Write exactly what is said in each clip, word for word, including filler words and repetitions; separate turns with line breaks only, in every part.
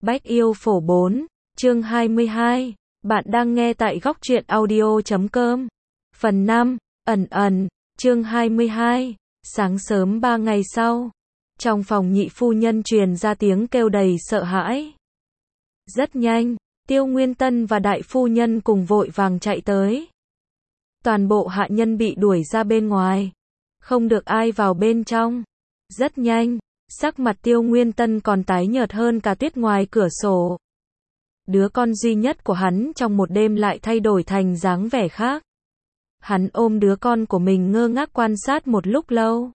Bách Yêu Phổ bốn, chương hai mươi hai. Bạn đang nghe tại góc truyện audio chấm com. Phần năm, ẩn ẩn, chương hai mươi hai. Sáng sớm ba ngày sau, trong phòng nhị phu nhân truyền ra tiếng kêu đầy sợ hãi. Rất nhanh, Tiêu Nguyên Tân và đại phu nhân cùng vội vàng chạy tới. Toàn bộ hạ nhân bị đuổi ra bên ngoài, không được ai vào bên trong. Rất nhanh, sắc mặt Tiêu Nguyên Tân còn tái nhợt hơn cả tuyết ngoài cửa sổ. Đứa con duy nhất của hắn trong một đêm lại thay đổi thành dáng vẻ khác. Hắn ôm đứa con của mình ngơ ngác quan sát một lúc lâu.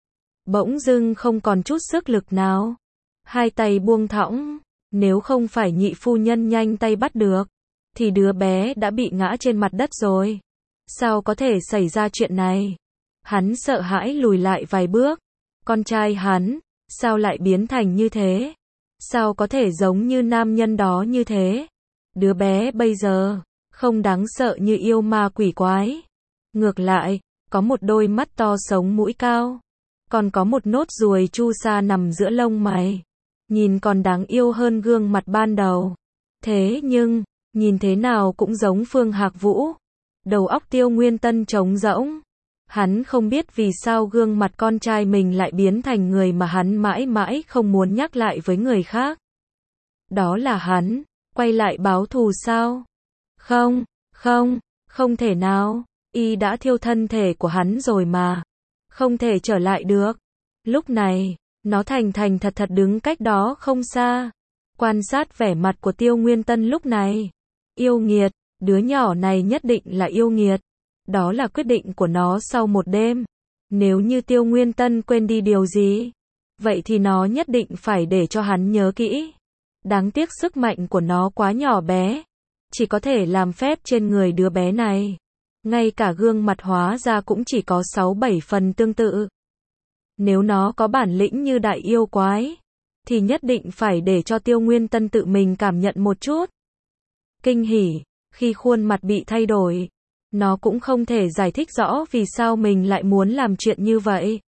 Bỗng dưng không còn chút sức lực nào. Hai tay buông thõng, nếu không phải nhị phu nhân nhanh tay bắt được, thì đứa bé đã bị ngã trên mặt đất rồi. Sao có thể xảy ra chuyện này? Hắn sợ hãi lùi lại vài bước. Con trai hắn, sao lại biến thành như thế? Sao có thể giống như nam nhân đó như thế? Đứa bé bây giờ, không đáng sợ như yêu ma quỷ quái. Ngược lại, có một đôi mắt to sống mũi cao. Còn có một nốt ruồi chu sa nằm giữa lông mày. Nhìn còn đáng yêu hơn gương mặt ban đầu. Thế nhưng, nhìn thế nào cũng giống Phương Hạc Vũ. Đầu óc Tiêu Nguyên Tân trống rỗng. Hắn không biết vì sao gương mặt con trai mình lại biến thành người mà hắn mãi mãi không muốn nhắc lại với người khác. Đó là hắn, quay lại báo thù sao? Không, không, không thể nào, y đã thiêu thân thể của hắn rồi mà. Không thể trở lại được. Lúc này, nó thành thành thật thật đứng cách đó không xa. Quan sát vẻ mặt của Tiêu Nguyên Tân lúc này. Yêu nghiệt, đứa nhỏ này nhất định là yêu nghiệt. Đó là quyết định của nó sau một đêm. Nếu như Tiêu Nguyên Tân quên đi điều gì, vậy thì nó nhất định phải để cho hắn nhớ kỹ. Đáng tiếc sức mạnh của nó quá nhỏ bé, chỉ có thể làm phép trên người đứa bé này. Ngay cả gương mặt hóa ra cũng chỉ có sáu bảy phần tương tự. Nếu nó có bản lĩnh như đại yêu quái, thì nhất định phải để cho Tiêu Nguyên Tân tự mình cảm nhận một chút. Kinh hỉ, khi khuôn mặt bị thay đổi, nó cũng không thể giải thích rõ vì sao mình lại muốn làm chuyện như vậy.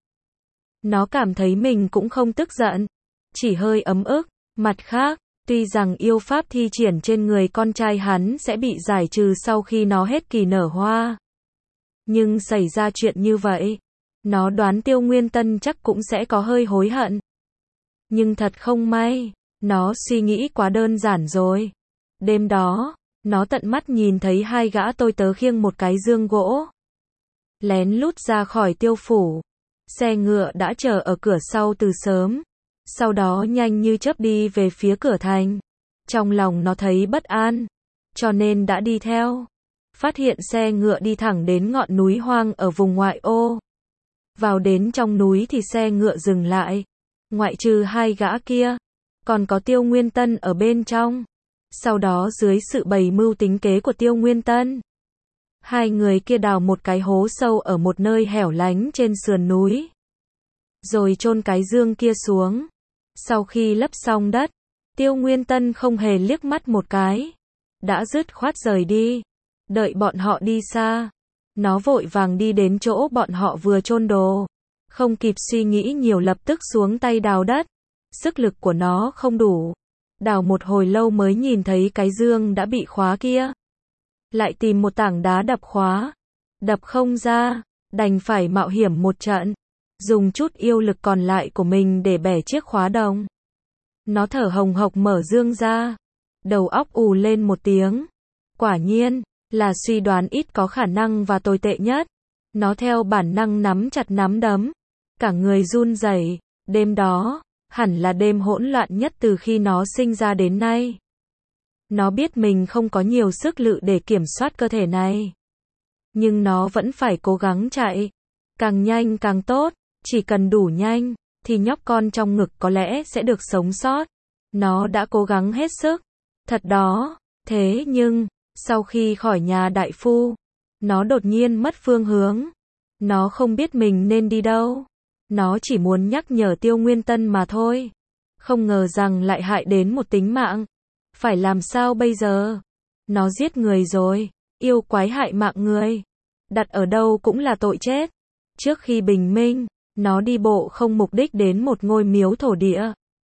Nó cảm thấy mình cũng không tức giận, chỉ hơi ấm ức. Mặt khác, tuy rằng yêu pháp thi triển trên người con trai hắn sẽ bị giải trừ sau khi nó hết kỳ nở hoa. Nhưng xảy ra chuyện như vậy, nó đoán Tiêu Nguyên Tân chắc cũng sẽ có hơi hối hận. Nhưng thật không may, nó suy nghĩ quá đơn giản rồi. Đêm đó, nó tận mắt nhìn thấy hai gã tôi tớ khiêng một cái dương gỗ, lén lút ra khỏi Tiêu phủ. Xe ngựa đã chờ ở cửa sau từ sớm, sau đó nhanh như chớp đi về phía cửa thành. Trong lòng nó thấy bất an, cho nên đã đi theo. Phát hiện xe ngựa đi thẳng đến ngọn núi hoang ở vùng ngoại ô. Vào đến trong núi thì xe ngựa dừng lại. Ngoại trừ hai gã kia, còn có Tiêu Nguyên Tân ở bên trong. Sau đó dưới sự bày mưu tính kế của Tiêu Nguyên Tân, hai người kia đào một cái hố sâu ở một nơi hẻo lánh trên sườn núi, rồi chôn cái dương kia xuống. Sau khi lấp xong đất, Tiêu Nguyên Tân không hề liếc mắt một cái, đã dứt khoát rời đi. Đợi bọn họ đi xa, nó vội vàng đi đến chỗ bọn họ vừa chôn đồ, không kịp suy nghĩ nhiều lập tức xuống tay đào đất. Sức lực của nó không đủ, đào một hồi lâu mới nhìn thấy cái dương đã bị khóa kia. Lại tìm một tảng đá đập khóa, đập không ra, đành phải mạo hiểm một trận, dùng chút yêu lực còn lại của mình để bẻ chiếc khóa đồng. Nó thở hồng hộc mở dương ra, đầu óc ù lên một tiếng. Quả nhiên, là suy đoán ít có khả năng và tồi tệ nhất. Nó theo bản năng nắm chặt nắm đấm, cả người run rẩy. Đêm đó, hẳn là đêm hỗn loạn nhất từ khi nó sinh ra đến nay. Nó biết mình không có nhiều sức lực để kiểm soát cơ thể này, nhưng nó vẫn phải cố gắng chạy. Càng nhanh càng tốt, chỉ cần đủ nhanh, thì nhóc con trong ngực có lẽ sẽ được sống sót. Nó đã cố gắng hết sức. Thật đó, thế nhưng, sau khi khỏi nhà đại phu, nó đột nhiên mất phương hướng. Nó không biết mình nên đi đâu. Nó chỉ muốn nhắc nhở Tiêu Nguyên Tân mà thôi. Không ngờ rằng lại hại đến một tính mạng. Phải làm sao bây giờ? Nó giết người rồi, yêu quái hại mạng người. Đặt ở đâu cũng là tội chết. Trước khi bình minh, nó đi bộ không mục đích đến một ngôi miếu thổ địa.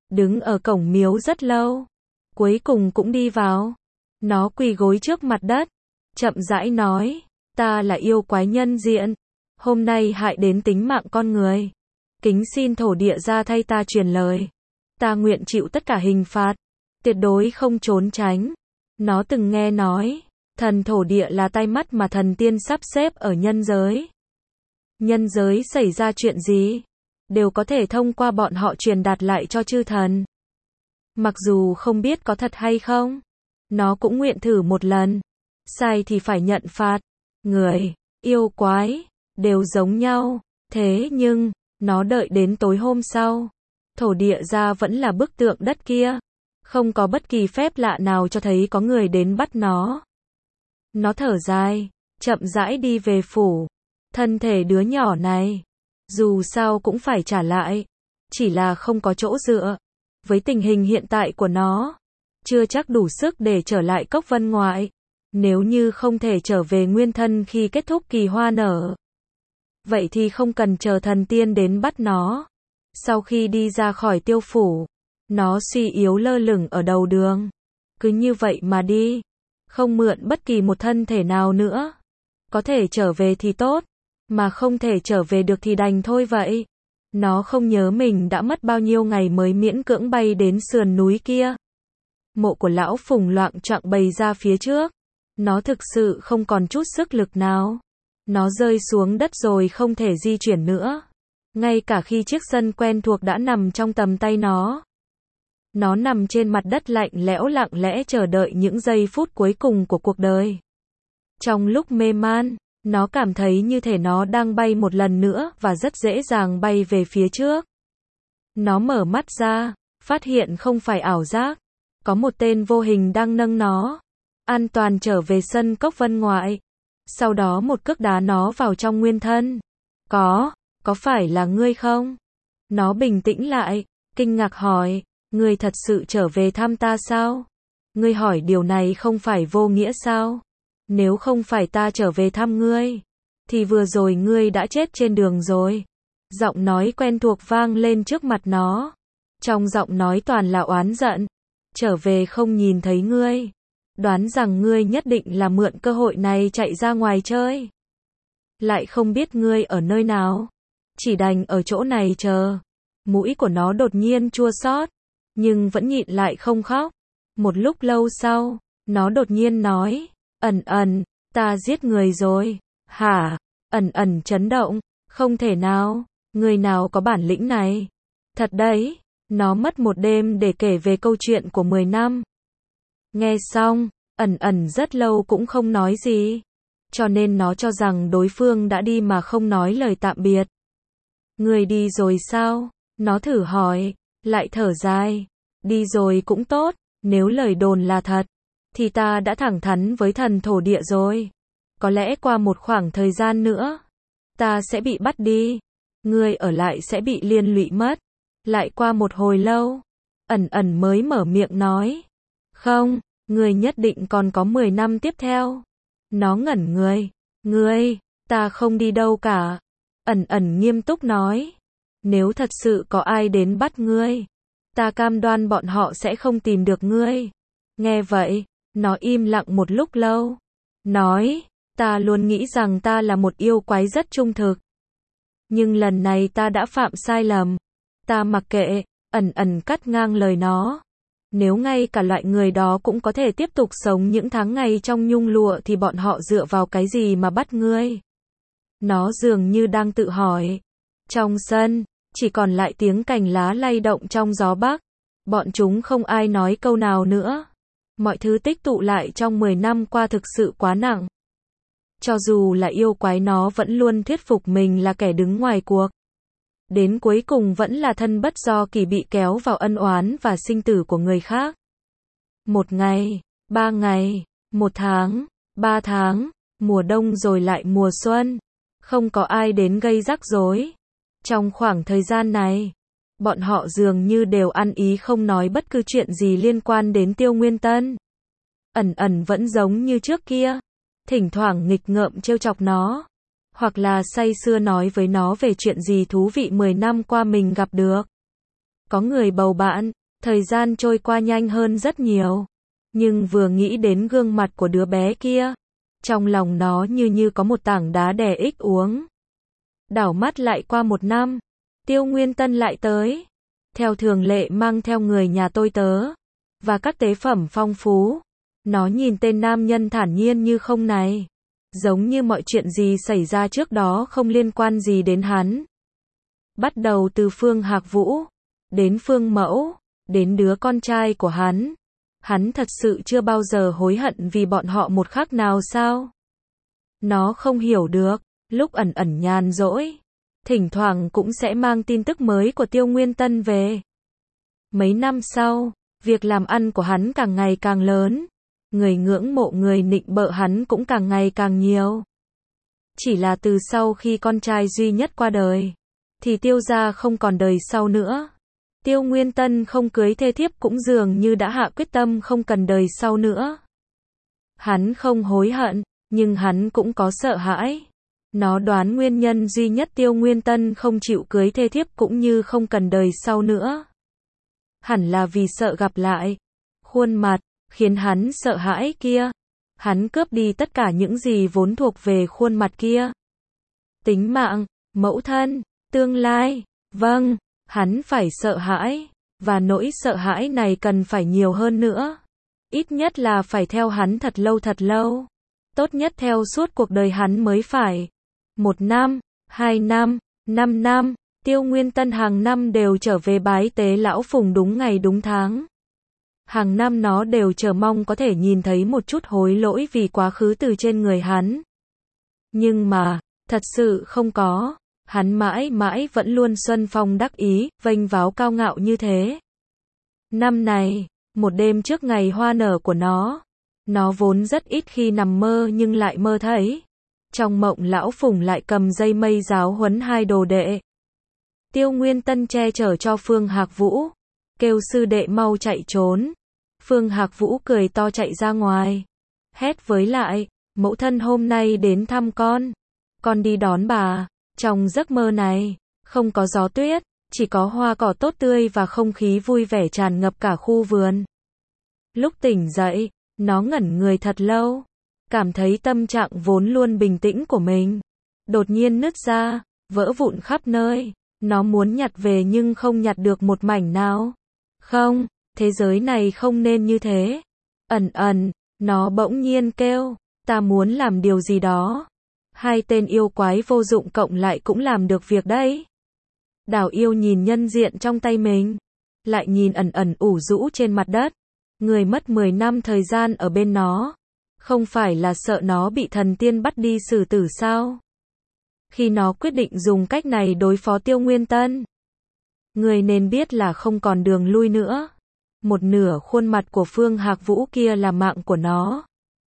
đứng ở cổng miếu rất lâu. Cuối cùng cũng đi vào. Nó quỳ gối trước mặt đất, chậm rãi nói, ta là yêu quái nhân diện, hôm nay hại đến tính mạng con người. Kính xin thổ địa ra thay ta truyền lời. Ta nguyện chịu tất cả hình phạt, tuyệt đối không trốn tránh. Nó từng nghe nói, thần thổ địa là tai mắt mà thần tiên sắp xếp ở nhân giới. Nhân giới xảy ra chuyện gì, đều có thể thông qua bọn họ truyền đạt lại cho chư thần. Mặc dù không biết có thật hay không, nó cũng nguyện thử một lần. Sai thì phải nhận phạt. Người, yêu quái, đều giống nhau. Thế nhưng, nó đợi đến tối hôm sau. Thổ địa ra vẫn là bức tượng đất kia. Không có bất kỳ phép lạ nào cho thấy có người đến bắt nó. Nó thở dài, chậm rãi đi về phủ. Thân thể đứa nhỏ này, dù sao cũng phải trả lại. Chỉ là không có chỗ dựa. Với tình hình hiện tại của nó, chưa chắc đủ sức để trở lại Cốc Vân Ngoại. Nếu như không thể trở về nguyên thân khi kết thúc kỳ hoa nở, vậy thì không cần chờ thần tiên đến bắt nó. Sau khi đi ra khỏi tiêu phủ, nó suy yếu lơ lửng ở đầu đường. Cứ như vậy mà đi, không mượn bất kỳ một thân thể nào nữa. Có thể trở về thì tốt, mà không thể trở về được thì đành thôi vậy. Nó không nhớ mình đã mất bao nhiêu ngày mới miễn cưỡng bay đến sườn núi kia. Mộ của lão Phùng loạng choạng bày ra phía trước. Nó thực sự không còn chút sức lực nào. Nó rơi xuống đất rồi không thể di chuyển nữa. Ngay cả khi chiếc sân quen thuộc đã nằm trong tầm tay nó. Nó nằm trên mặt đất lạnh lẽo lặng lẽ chờ đợi những giây phút cuối cùng của cuộc đời. Trong lúc mê man, nó cảm thấy như thể nó đang bay một lần nữa và rất dễ dàng bay về phía trước. Nó mở mắt ra, phát hiện không phải ảo giác. Có một tên vô hình đang nâng nó an toàn trở về sân Cốc Vân Ngoại. Sau đó một cước đá nó vào trong nguyên thân. Có, có phải là ngươi không? Nó bình tĩnh lại, kinh ngạc hỏi, ngươi thật sự trở về thăm ta sao? Ngươi hỏi điều này không phải vô nghĩa sao? Nếu không phải ta trở về thăm ngươi, thì vừa rồi ngươi đã chết trên đường rồi. Giọng nói quen thuộc vang lên trước mặt nó. Trong giọng nói toàn là oán giận. Trở về không nhìn thấy ngươi. Đoán rằng ngươi nhất định là mượn cơ hội này chạy ra ngoài chơi. Lại không biết ngươi ở nơi nào. Chỉ đành ở chỗ này chờ. Mũi của nó đột nhiên chua xót, nhưng vẫn nhịn lại không khóc. Một lúc lâu sau, nó đột nhiên nói, ẩn ẩn, ta giết người rồi. Hả? Ẩn ẩn chấn động, không thể nào, người nào có bản lĩnh này? Thật đấy, nó mất một đêm để kể về câu chuyện của mười năm. Nghe xong, ẩn ẩn rất lâu cũng không nói gì. Cho nên nó cho rằng đối phương đã đi mà không nói lời tạm biệt. Người đi rồi sao? Nó thử hỏi, lại thở dài. Đi rồi cũng tốt, nếu lời đồn là thật, thì ta đã thẳng thắn với thần thổ địa rồi. Có lẽ qua một khoảng thời gian nữa, ta sẽ bị bắt đi. Ngươi ở lại sẽ bị liên lụy mất. Lại qua một hồi lâu, ẩn ẩn mới mở miệng nói. Không, ngươi nhất định còn có mười năm tiếp theo. Nó ngẩn người. Ngươi, ta không đi đâu cả. Ẩn ẩn nghiêm túc nói. Nếu thật sự có ai đến bắt ngươi, ta cam đoan bọn họ sẽ không tìm được ngươi. Nghe vậy, nó im lặng một lúc lâu. Nói, ta luôn nghĩ rằng ta là một yêu quái rất trung thực. Nhưng lần này ta đã phạm sai lầm. Ta mặc kệ, ẩn ẩn cắt ngang lời nó. Nếu ngay cả loại người đó cũng có thể tiếp tục sống những tháng ngày trong nhung lụa thì bọn họ dựa vào cái gì mà bắt ngươi? Nó dường như đang tự hỏi. Trong sân, chỉ còn lại tiếng cành lá lay động trong gió bắc. Bọn chúng không ai nói câu nào nữa. Mọi thứ tích tụ lại trong mười năm qua thực sự quá nặng. Cho dù là yêu quái nó vẫn luôn thuyết phục mình là kẻ đứng ngoài cuộc. Đến cuối cùng vẫn là thân bất do kỳ bị kéo vào ân oán và sinh tử của người khác. Một ngày, ba ngày, một tháng, ba tháng, mùa đông rồi lại mùa xuân. Không có ai đến gây rắc rối. Trong khoảng thời gian này, bọn họ dường như đều ăn ý không nói bất cứ chuyện gì liên quan đến Tiêu Nguyên Tân. Ẩn ẩn vẫn giống như trước kia. Thỉnh thoảng nghịch ngợm trêu chọc nó. Hoặc là say sưa nói với nó về chuyện gì thú vị mười năm qua mình gặp được. có người bầu bạn, thời gian trôi qua nhanh hơn rất nhiều. Nhưng vừa nghĩ đến gương mặt của đứa bé kia, trong lòng nó như như có một tảng đá đè ích uống. Đảo mắt lại qua một năm, Tiêu Nguyên Tân lại tới. Theo thường lệ mang theo người nhà tôi tớ, và các tế phẩm phong phú. Nó nhìn tên nam nhân thản nhiên như không này. Giống như mọi chuyện gì xảy ra trước đó không liên quan gì đến hắn. Bắt đầu từ Phương Hạc Vũ, đến Phương Mẫu, đến đứa con trai của hắn. Hắn thật sự chưa bao giờ hối hận vì bọn họ một khắc nào sao? Nó không hiểu được, lúc ẩn ẩn nhàn rỗi, thỉnh thoảng cũng sẽ mang tin tức mới của Tiêu Nguyên Tân về. Mấy năm sau, việc làm ăn của hắn càng ngày càng lớn, người ngưỡng mộ người nịnh bợ hắn cũng càng ngày càng nhiều. Chỉ là từ sau khi con trai duy nhất qua đời, thì Tiêu gia không còn đời sau nữa. Tiêu Nguyên Tân không cưới thê thiếp cũng dường như đã hạ quyết tâm không cần đời sau nữa. Hắn không hối hận, nhưng hắn cũng có sợ hãi. Nó đoán nguyên nhân duy nhất Tiêu Nguyên Tân không chịu cưới thê thiếp cũng như không cần đời sau nữa. Hẳn là vì sợ gặp lại khuôn mặt khiến hắn sợ hãi kia. Hắn cướp đi tất cả những gì vốn thuộc về khuôn mặt kia. Tính mạng, mẫu thân, tương lai, vâng, hắn phải sợ hãi, và nỗi sợ hãi này cần phải nhiều hơn nữa. Ít nhất là phải theo hắn thật lâu thật lâu. Tốt nhất theo suốt cuộc đời hắn mới phải. Một năm, hai năm, năm năm, Tiêu Nguyên Tân hàng năm đều trở về bái tế lão Phùng đúng ngày đúng tháng. Hàng năm nó đều chờ mong có thể nhìn thấy một chút hối lỗi vì quá khứ từ trên người hắn. Nhưng mà, thật sự không có. Hắn mãi mãi vẫn luôn xuân phong đắc ý, vênh váo cao ngạo như thế. Năm này, một đêm trước ngày hoa nở của nó, nó vốn rất ít khi nằm mơ nhưng lại mơ thấy. Trong mộng lão Phùng lại cầm dây mây giáo huấn hai đồ đệ. Tiêu Nguyên Tân che chở cho Phương Hạc Vũ, kêu sư đệ mau chạy trốn. Phương Hạc Vũ cười to chạy ra ngoài, hét với lại, mẫu thân hôm nay đến thăm con, con đi đón bà. Trong giấc mơ này, không có gió tuyết, chỉ có hoa cỏ tốt tươi và không khí vui vẻ tràn ngập cả khu vườn. Lúc tỉnh dậy, nó ngẩn người thật lâu, cảm thấy tâm trạng vốn luôn bình tĩnh của mình đột nhiên nứt ra, vỡ vụn khắp nơi. Nó muốn nhặt về nhưng không nhặt được một mảnh nào. Không, thế giới này không nên như thế. Ẩn ẩn, nó bỗng nhiên kêu, ta muốn làm điều gì đó. Hai tên yêu quái vô dụng cộng lại cũng làm được việc đấy. Đào yêu nhìn nhân diện trong tay mình, lại nhìn ẩn ẩn ủ rũ trên mặt đất. Người mất mười năm thời gian ở bên nó, không phải là sợ nó bị thần tiên bắt đi xử tử sao? Khi nó quyết định dùng cách này đối phó Tiêu Nguyên Tân, người nên biết là không còn đường lui nữa. Một nửa khuôn mặt của Phương Hạc Vũ kia là mạng của nó.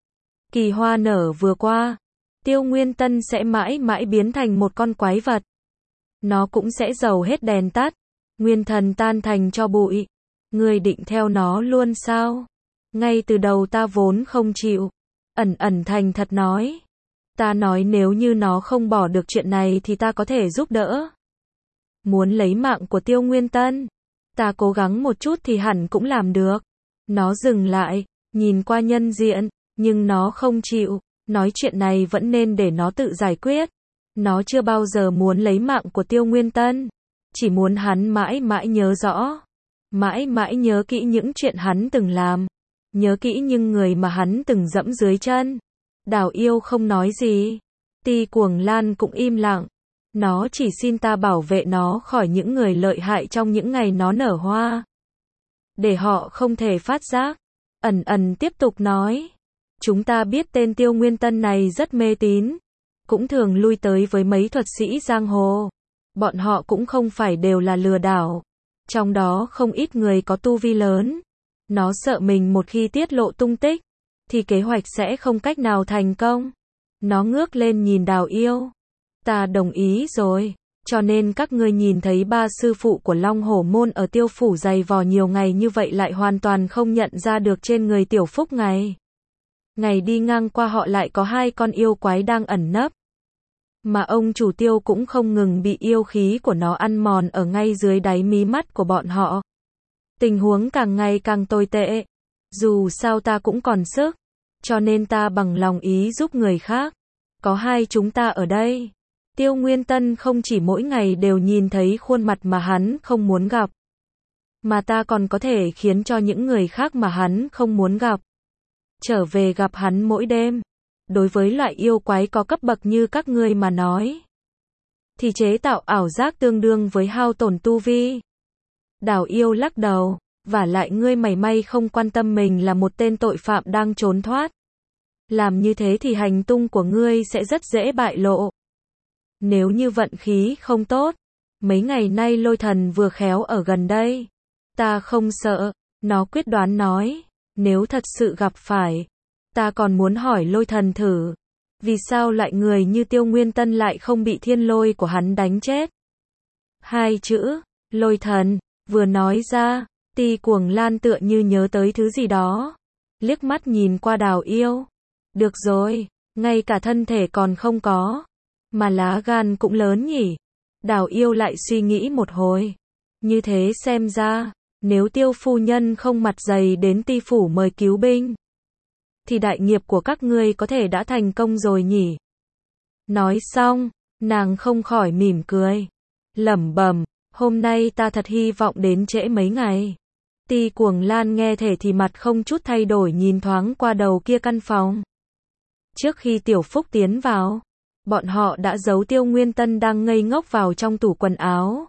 Kỳ hoa nở vừa qua, Tiêu Nguyên Tân sẽ mãi mãi biến thành một con quái vật. Nó cũng sẽ dầu hết đèn tắt, nguyên thần tan thành tro bụi. Người định theo nó luôn sao? Ngay từ đầu ta vốn không chịu. Ẩn ẩn thành thật nói. Ta nói nếu như nó không bỏ được chuyện này thì ta có thể giúp đỡ. Muốn lấy mạng của Tiêu Nguyên Tân, ta cố gắng một chút thì hẳn cũng làm được. Nó dừng lại, nhìn qua nhân diện, nhưng nó không chịu. Nói chuyện này vẫn nên để nó tự giải quyết. Nó chưa bao giờ muốn lấy mạng của Tiêu Nguyên Tân, chỉ muốn hắn mãi mãi nhớ rõ, mãi mãi nhớ kỹ những chuyện hắn từng làm, nhớ kỹ những người mà hắn từng dẫm dưới chân. Đào yêu không nói gì, Ti Cuồng Lan cũng im lặng. Nó chỉ xin ta bảo vệ nó khỏi những người lợi hại trong những ngày nó nở hoa, để họ không thể phát giác. Ẩn ẩn tiếp tục nói, chúng ta biết tên Tiêu Nguyên Tân này rất mê tín, cũng thường lui tới với mấy thuật sĩ giang hồ. Bọn họ cũng không phải đều là lừa đảo, trong đó không ít người có tu vi lớn. Nó sợ mình một khi tiết lộ tung tích, thì kế hoạch sẽ không cách nào thành công. Nó ngước lên nhìn Đào yêu. Ta đồng ý rồi, cho nên các ngươi nhìn thấy ba sư phụ của Long Hổ Môn ở Tiêu Phủ dày vò nhiều ngày như vậy lại hoàn toàn không nhận ra được trên người Tiểu Phúc ngày. Ngày đi ngang qua họ lại có hai con yêu quái đang ẩn nấp. Mà ông chủ Tiêu cũng không ngừng bị yêu khí của nó ăn mòn ở ngay dưới đáy mí mắt của bọn họ. Tình huống càng ngày càng tồi tệ. Dù sao ta cũng còn sức, cho nên ta bằng lòng ý giúp người khác. Có hai chúng ta ở đây. Tiêu Nguyên Tân không chỉ mỗi ngày đều nhìn thấy khuôn mặt mà hắn không muốn gặp, mà ta còn có thể khiến cho những người khác mà hắn không muốn gặp trở về gặp hắn mỗi đêm. Đối với loại yêu quái có cấp bậc như các ngươi mà nói, thì chế tạo ảo giác tương đương với hao tổn tu vi. Đào Yêu lắc đầu, vả lại ngươi mảy may không quan tâm mình là một tên tội phạm đang trốn thoát. Làm như thế thì hành tung của ngươi sẽ rất dễ bại lộ. Nếu như vận khí không tốt, mấy ngày nay Lôi Thần vừa khéo ở gần đây. Ta không sợ, nó quyết đoán nói, nếu thật sự gặp phải, ta còn muốn hỏi Lôi Thần thử, vì sao loại người như Tiêu Nguyên Tân lại không bị thiên lôi của hắn đánh chết. Hai chữ, Lôi Thần, vừa nói ra, Ti Cuồng Lan tựa như nhớ tới thứ gì đó, liếc mắt nhìn qua Đào Yêu. Được rồi, ngay cả thân thể còn không có, mà lá gan cũng lớn nhỉ. Đào Yêu lại suy nghĩ một hồi. Như thế xem ra, nếu Tiêu phu nhân không mặt dày đến Ti phủ mời cứu binh, thì đại nghiệp của các ngươi có thể đã thành công rồi nhỉ. Nói xong, nàng không khỏi mỉm cười, lẩm bẩm, hôm nay ta thật hy vọng đến trễ mấy ngày. Ti Cuồng Lan nghe thể thì mặt không chút thay đổi nhìn thoáng qua đầu kia căn phòng. Trước khi Tiểu Phúc tiến vào, bọn họ đã giấu Tiêu Nguyên Tân đang ngây ngốc vào trong tủ quần áo.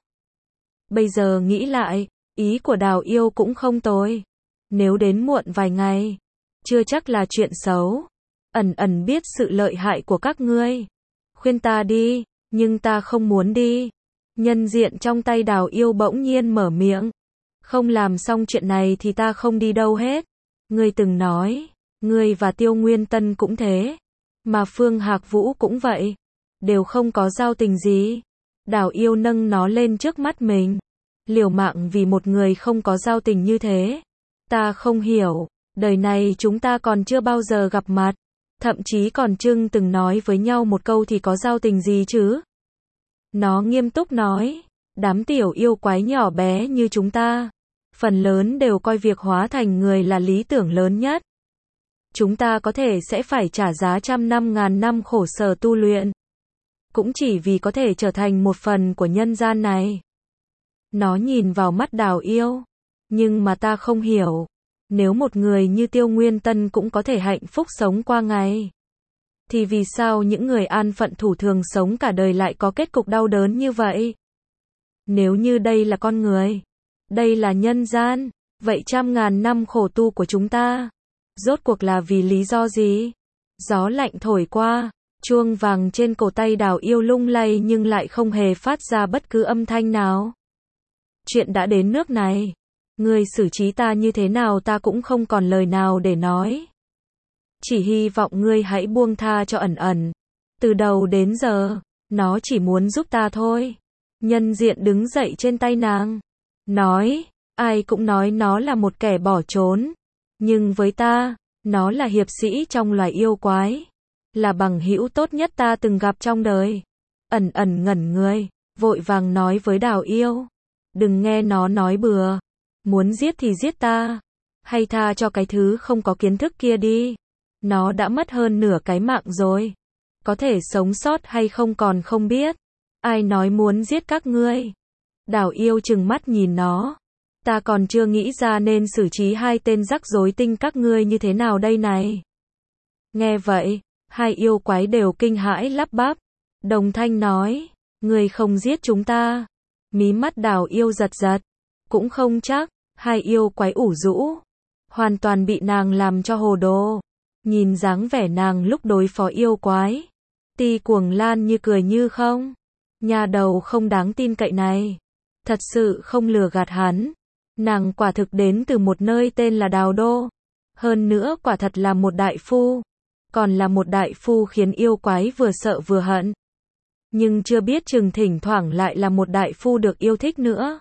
Bây giờ nghĩ lại, ý của Đào Yêu cũng không tồi. Nếu đến muộn vài ngày, chưa chắc là chuyện xấu. Ẩn ẩn biết sự lợi hại của các ngươi. Khuyên ta đi, nhưng ta không muốn đi. Nhân diện trong tay Đào Yêu bỗng nhiên mở miệng. Không làm xong chuyện này thì ta không đi đâu hết. Ngươi từng nói, ngươi và Tiêu Nguyên Tân cũng thế. Mà Phương Hạc Vũ cũng vậy. Đều không có giao tình gì. Đào Yêu nâng nó lên trước mắt mình. Liều mạng vì một người không có giao tình như thế. Ta không hiểu. Đời này chúng ta còn chưa bao giờ gặp mặt. Thậm chí còn chưng từng nói với nhau một câu thì có giao tình gì chứ. Nó nghiêm túc nói. Đám tiểu yêu quái nhỏ bé như chúng ta, phần lớn đều coi việc hóa thành người là lý tưởng lớn nhất. Chúng ta có thể sẽ phải trả giá trăm năm ngàn năm khổ sở tu luyện, cũng chỉ vì có thể trở thành một phần của nhân gian này. Nó nhìn vào mắt Đào Yêu. Nhưng mà ta không hiểu. Nếu một người như Tiêu Nguyên Tân cũng có thể hạnh phúc sống qua ngày, thì vì sao những người an phận thủ thường sống cả đời lại có kết cục đau đớn như vậy? Nếu như đây là con người, đây là nhân gian, vậy trăm ngàn năm khổ tu của chúng ta, rốt cuộc là vì lý do gì? Gió lạnh thổi qua, chuông vàng trên cổ tay Đào Yêu lung lay nhưng lại không hề phát ra bất cứ âm thanh nào. Chuyện đã đến nước này, ngươi xử trí ta như thế nào ta cũng không còn lời nào để nói. Chỉ hy vọng ngươi hãy buông tha cho Ẩn Ẩn. Từ đầu đến giờ, nó chỉ muốn giúp ta thôi. Nhân diện đứng dậy trên tay nàng. Nói, ai cũng nói nó là một kẻ bỏ trốn. Nhưng với ta, nó là hiệp sĩ trong loài yêu quái. Là bằng hữu tốt nhất ta từng gặp trong đời. Ẩn Ẩn ngẩn người, vội vàng nói với Đào Yêu. Đừng nghe nó nói bừa. Muốn giết thì giết ta. Hay tha cho cái thứ không có kiến thức kia đi. Nó đã mất hơn nửa cái mạng rồi. Có thể sống sót hay không còn không biết. Ai nói muốn giết các ngươi? Đào Yêu trừng mắt nhìn nó. Ta còn chưa nghĩ ra nên xử trí hai tên rắc rối tinh các ngươi như thế nào đây này. Nghe vậy, hai yêu quái đều kinh hãi lắp bắp. Đồng thanh nói, ngươi không giết chúng ta. Mí mắt Đào Yêu giật giật. Cũng không chắc, hai yêu quái ủ rũ. Hoàn toàn bị nàng làm cho hồ đồ. Nhìn dáng vẻ nàng lúc đối phó yêu quái. Ti Cuồng Lan như cười như không. Nhà đầu không đáng tin cậy này. Thật sự không lừa gạt hắn. Nàng quả thực đến từ một nơi tên là Đào Đô. Hơn nữa quả thật là một đại phu. Còn là một đại phu khiến yêu quái vừa sợ vừa hận. Nhưng chưa biết chừng thỉnh thoảng lại là một đại phu được yêu thích nữa.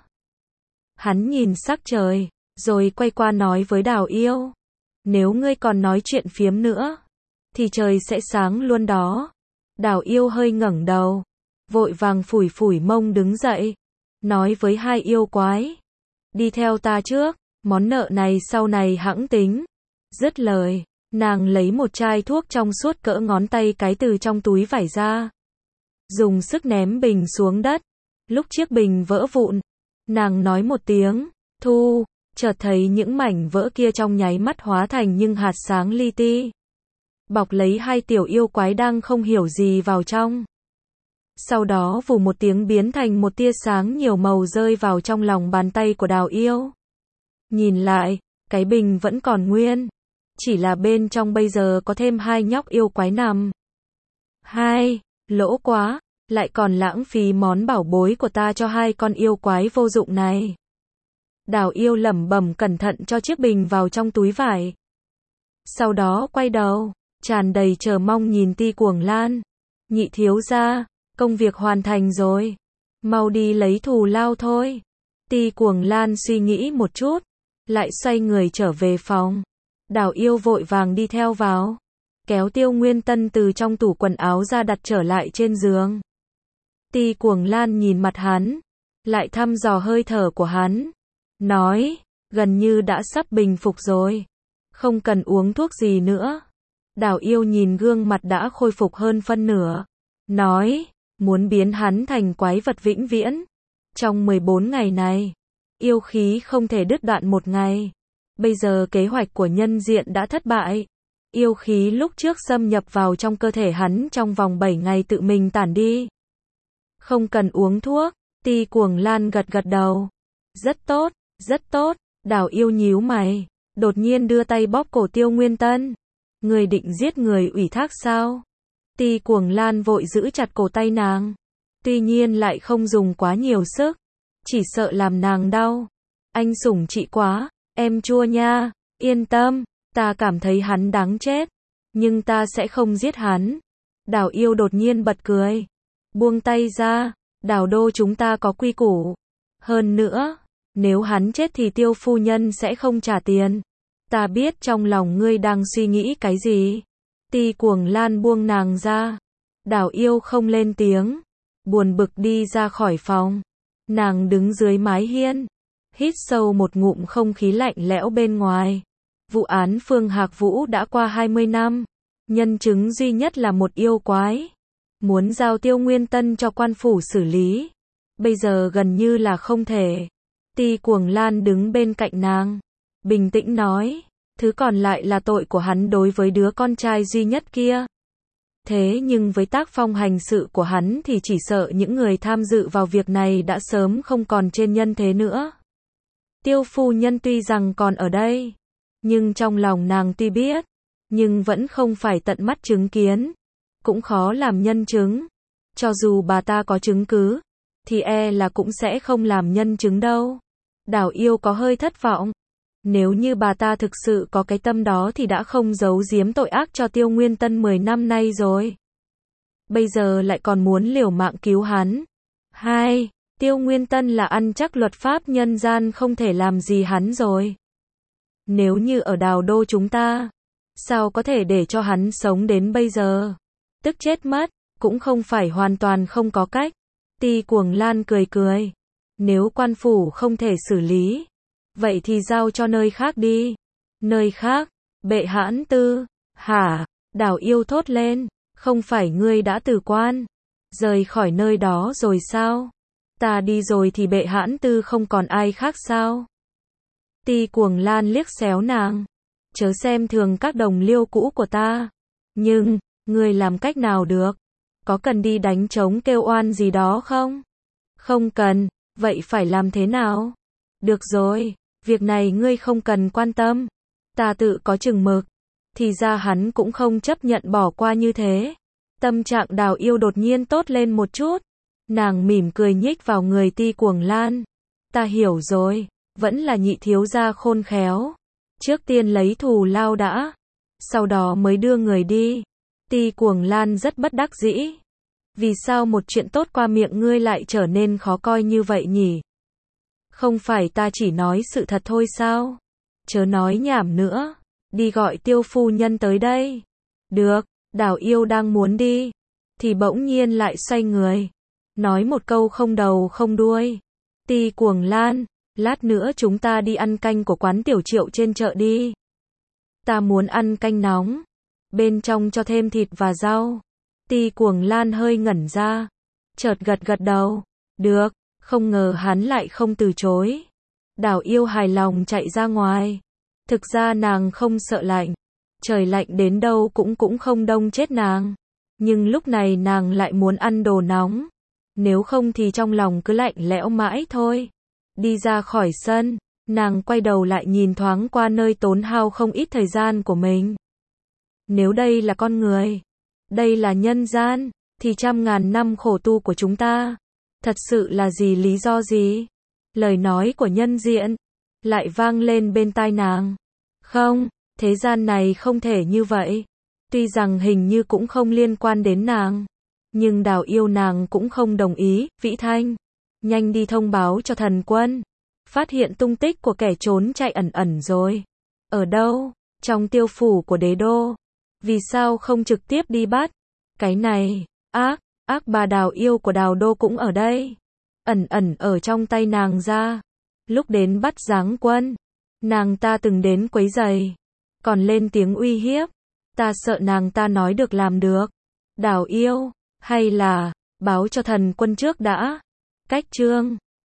Hắn nhìn sắc trời, rồi quay qua nói với Đào Yêu. Nếu ngươi còn nói chuyện phiếm nữa, thì trời sẽ sáng luôn đó. Đào yêu hơi ngẩng đầu, vội vàng phủi phủi mông đứng dậy, nói với hai yêu quái, đi theo ta trước, món nợ này sau này hẵng tính. Dứt lời, nàng lấy một chai thuốc trong suốt cỡ ngón tay cái từ trong túi vải ra, dùng sức ném bình xuống đất. Lúc chiếc bình vỡ vụn, nàng nói một tiếng, thu, chợt thấy những mảnh vỡ kia trong nháy mắt hóa thành những hạt sáng li ti, bọc lấy hai tiểu yêu quái đang không hiểu gì vào trong. Sau đó vù một tiếng biến thành một tia sáng nhiều màu rơi vào trong lòng bàn tay của Đào yêu. Nhìn lại, cái bình vẫn còn nguyên, chỉ là bên trong bây giờ có thêm hai nhóc yêu quái nằm. Hai, lỗ quá, lại còn lãng phí món bảo bối của ta cho hai con yêu quái vô dụng này. Đào yêu lẩm bẩm cẩn thận cho chiếc bình vào trong túi vải. Sau đó quay đầu, tràn đầy chờ mong nhìn Ti Cuồng Lan. Nhị thiếu gia, công việc hoàn thành rồi. Mau đi lấy thù lao thôi. Ti Cuồng Lan suy nghĩ một chút, lại xoay người trở về phòng. Đào yêu vội vàng đi theo vào, kéo Tiêu Nguyên Tân từ trong tủ quần áo ra đặt trở lại trên giường. Ti Cuồng Lan nhìn mặt hắn, lại thăm dò hơi thở của hắn, nói, gần như đã sắp bình phục rồi, không cần uống thuốc gì nữa. Đào yêu nhìn gương mặt đã khôi phục hơn phân nửa, nói, muốn biến hắn thành quái vật vĩnh viễn. Trong mười bốn ngày này, yêu khí không thể đứt đoạn một ngày. Bây giờ kế hoạch của nhân diện đã thất bại. Yêu khí lúc trước xâm nhập vào trong cơ thể hắn trong vòng bảy ngày tự mình tản đi. Không cần uống thuốc. Ti Cuồng Lan gật gật đầu. Rất tốt, rất tốt. Đào yêu nhíu mày, đột nhiên đưa tay bóp cổ Tiêu Nguyên Tân. Người định giết người ủy thác sao? Ti Cuồng Lan vội giữ chặt cổ tay nàng, tuy nhiên lại không dùng quá nhiều sức, chỉ sợ làm nàng đau. Anh sủng chị quá, em chua nha, yên tâm, ta cảm thấy hắn đáng chết, nhưng ta sẽ không giết hắn. Đào yêu đột nhiên bật cười, buông tay ra, Đào đô chúng ta có quy củ. Hơn nữa, nếu hắn chết thì Tiêu phu nhân sẽ không trả tiền. Ta biết trong lòng ngươi đang suy nghĩ cái gì. Ti Cuồng Lan buông nàng ra. Đào yêu không lên tiếng, buồn bực đi ra khỏi phòng. Nàng đứng dưới mái hiên, hít sâu một ngụm không khí lạnh lẽo bên ngoài. Vụ án Phương Hạc Vũ đã qua hai mươi năm, nhân chứng duy nhất là một yêu quái. Muốn giao Tiêu Nguyên Tân cho quan phủ xử lý, bây giờ gần như là không thể. Ti Cuồng Lan đứng bên cạnh nàng, bình tĩnh nói, thứ còn lại là tội của hắn đối với đứa con trai duy nhất kia. Thế nhưng với tác phong hành sự của hắn thì chỉ sợ những người tham dự vào việc này đã sớm không còn trên nhân thế nữa. Tiêu phu nhân tuy rằng còn ở đây, nhưng trong lòng nàng tuy biết, nhưng vẫn không phải tận mắt chứng kiến, cũng khó làm nhân chứng. Cho dù bà ta có chứng cứ, thì e là cũng sẽ không làm nhân chứng đâu. Đào yêu có hơi thất vọng. Nếu như bà ta thực sự có cái tâm đó thì đã không giấu giếm tội ác cho Tiêu Nguyên Tân mười năm nay rồi. Bây giờ lại còn muốn liều mạng cứu hắn. Hai, Tiêu Nguyên Tân là ăn chắc luật pháp nhân gian không thể làm gì hắn rồi. Nếu như ở Đào đô chúng ta, sao có thể để cho hắn sống đến bây giờ? Tức chết mất, cũng không phải hoàn toàn không có cách. Ti Cuồng Lan cười cười. Nếu quan phủ không thể xử lý, vậy thì giao cho nơi khác đi. Nơi khác? Bệ hãn tư. Hả? Đào yêu thốt lên. Không phải ngươi đã từ quan, rời khỏi nơi đó rồi sao? Ta đi rồi thì bệ hãn tư không còn ai khác sao? Ti Cuồng Lan liếc xéo nàng. Chớ xem thường các đồng liêu cũ của ta. Nhưng, ngươi làm cách nào được? Có cần đi đánh trống kêu oan gì đó không? Không cần. Vậy phải làm thế nào? Được rồi, việc này ngươi không cần quan tâm. Ta tự có chừng mực. Thì ra hắn cũng không chấp nhận bỏ qua như thế. Tâm trạng Đào yêu đột nhiên tốt lên một chút. Nàng mỉm cười nhích vào người Ti Cuồng Lan. Ta hiểu rồi, vẫn là nhị thiếu gia khôn khéo. Trước tiên lấy thù lao đã, sau đó mới đưa người đi. Ti Cuồng Lan rất bất đắc dĩ. Vì sao một chuyện tốt qua miệng ngươi lại trở nên khó coi như vậy nhỉ? Không phải ta chỉ nói sự thật thôi sao? Chớ nói nhảm nữa. Đi gọi Tiêu phu nhân tới đây. Được, Đào yêu đang muốn đi, thì bỗng nhiên lại xoay người, nói một câu không đầu không đuôi. Ti Cuồng Lan, lát nữa chúng ta đi ăn canh của quán Tiểu Triệu trên chợ đi. Ta muốn ăn canh nóng, bên trong cho thêm thịt và rau. Ti Cuồng Lan hơi ngẩn ra, chợt gật gật đầu, được, không ngờ hắn lại không từ chối. Đào Yêu hài lòng chạy ra ngoài. Thực ra nàng không sợ lạnh, trời lạnh đến đâu cũng cũng không đông chết nàng. Nhưng lúc này nàng lại muốn ăn đồ nóng, nếu không thì trong lòng cứ lạnh lẽo mãi thôi. Đi ra khỏi sân, nàng quay đầu lại nhìn thoáng qua nơi tốn hao không ít thời gian của mình. Nếu đây là con người, đây là nhân gian, thì trăm ngàn năm khổ tu của chúng ta, thật sự là gì lý do gì? Lời nói của Nhân Diện lại vang lên bên tai nàng. Không, thế gian này không thể như vậy. Tuy rằng hình như cũng không liên quan đến nàng, nhưng Đào Yêu nàng cũng không đồng ý. Vĩ Thanh, nhanh đi thông báo cho thần quân. Phát hiện tung tích của kẻ trốn chạy ẩn ẩn rồi. Ở đâu? Trong tiêu phủ của đế đô. Vì sao không trực tiếp đi bắt? Cái này, ác, ác bà Đào Yêu của Đào đô cũng ở đây. Ẩn ẩn ở trong tay nàng ra. Lúc đến bắt Giáng Quân, nàng ta từng đến quấy rầy, còn lên tiếng uy hiếp. Ta sợ nàng ta nói được làm được. Đào Yêu, hay là báo cho thần quân trước đã. Cách chương